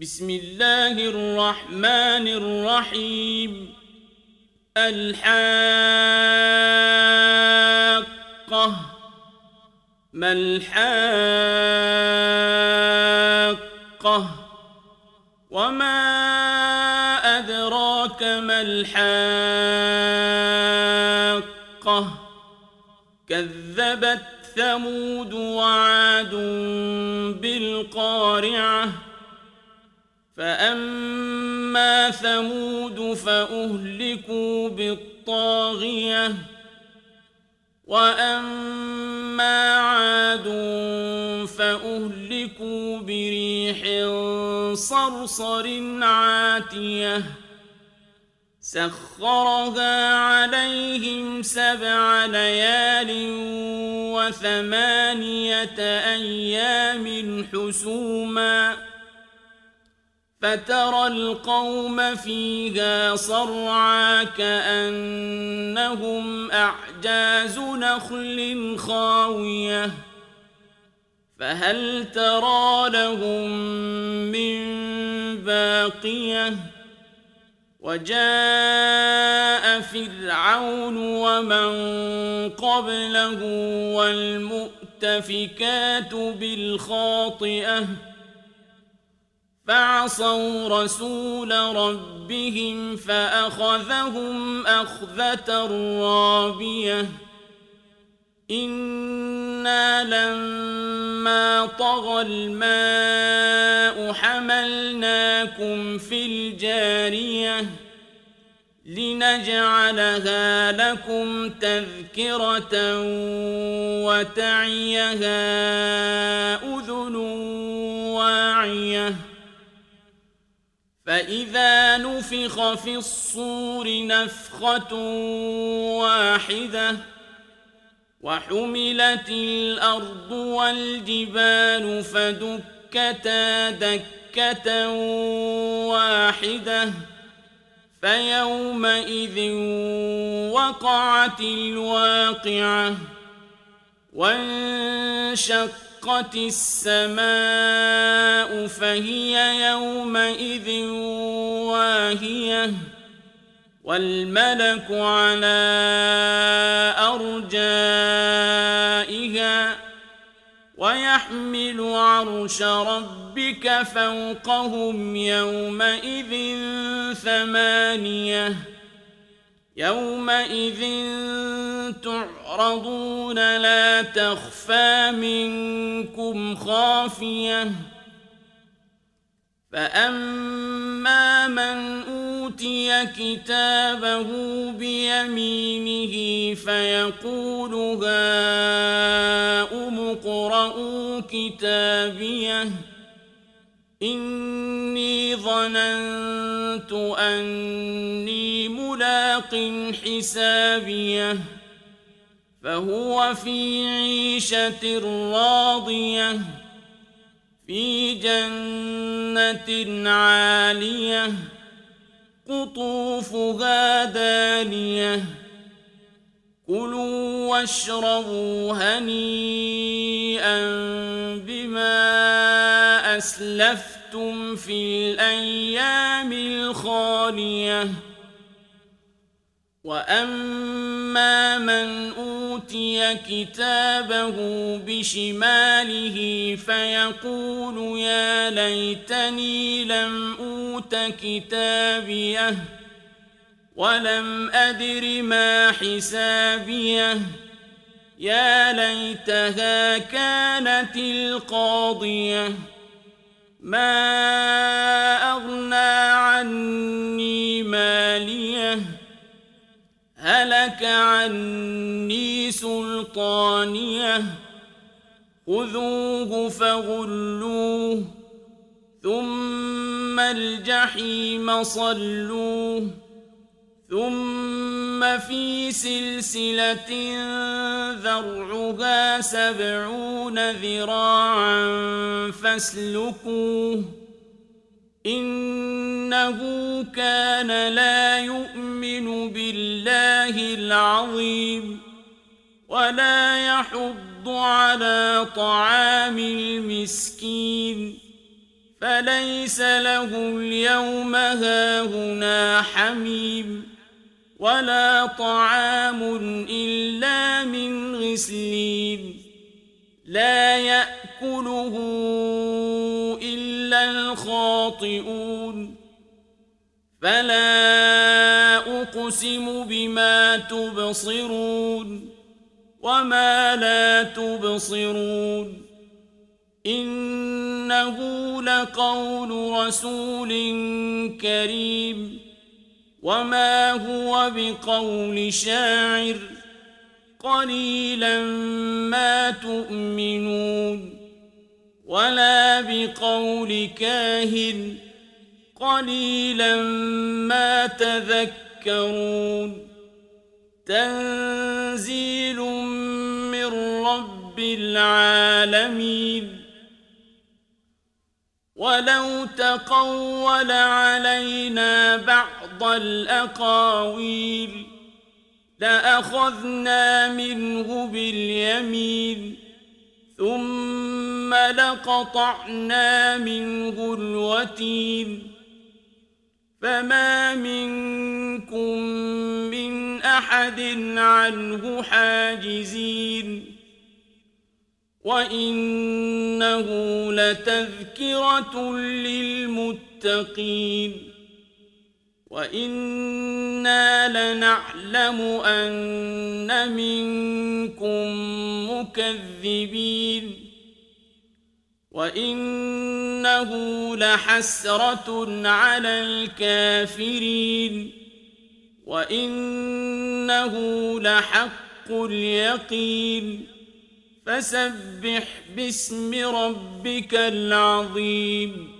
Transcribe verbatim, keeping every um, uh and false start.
بسم الله الرحمن الرحيم. الحاقة. ما الحاقة؟ وما أدراك ما الحاقة؟ كذبت ثمود وعاد بالقارعة. فأما ثمود فأهلكوا بالطاغية، وأما عاد فأهلكوا بريح صرصر عاتية سخرها عليهم سبع ليال وثمانية أيام حسوما، فترى القوم فيها صرعى كأنهم أعجاز نخل خاوية، فهل ترى لهم من باقية؟ وجاء فرعون ومن قبله والمؤتفكات بالخاطئة، فعصوا رسول ربهم فأخذهم أخذة رابية. إنا لما طغى الماء حملناكم في الجارية لنجعلها لكم تذكرة وتعيها أذن واعية. فإذا نفخ في الصور نفخة واحدة وحملت الأرض والجبال فدكتا دكة واحدة، فيومئذ وقعت الواقعة. وانشقت السماء فهي يومئذ واهية، والملك على أرجائها، ويحمل عرش ربك فوقهم يومئذ ثمانية. يومئذ تعرضون لا تخفى منكم خافية. فأما من أوتي كتابه بيمينه فيقول هاؤم اقرءوا كتابيه إني ظننت أني ملاق حسابيه، فهو في عيشة راضية في جنة عالية قطوفها دانية. كلوا واشربوا هنيئا بما أسلفتم في الأيام الخالية. وأما من أوتي كتابه بشماله فيقول يا ليتني لم أوت كتابيه ولم أدر ما حسابيه، يا ليتها كانت القاضية ما أغنى عني ماليه هلك عني سلطانيه. خذوه فغلوه ثم الجحيم صلوه ثم في سلسلة ذرعها سبعون ذراعا فاسلكوه إنه كان لا يؤمن بالله العظيم ولا يحض على طعام المسكين فليس له اليوم هاهنا حميم ولا طعام إلا من غسلين لا يأكله إلا الخاطئون فلا أقسم بما تبصرون وما لا تبصرون إنه لقول رسول كريم وما هو بقول شاعر قليلا ما تؤمنون ولا بقول كاهن قليلا ما تذكرون تنزيل من رب العالمين ولو تقول علينا بعض الأقاويل لأخذنا منه باليمين ثم لقطعنا منه الوتين فما منكم من أحد عنه حاجزين وإنه لتذكرة للمتقين وإنا لنعلم أن منكم مكذبين وإنه لحسرة على الكافرين وإنه لحق اليقين فسبح باسم ربك العظيم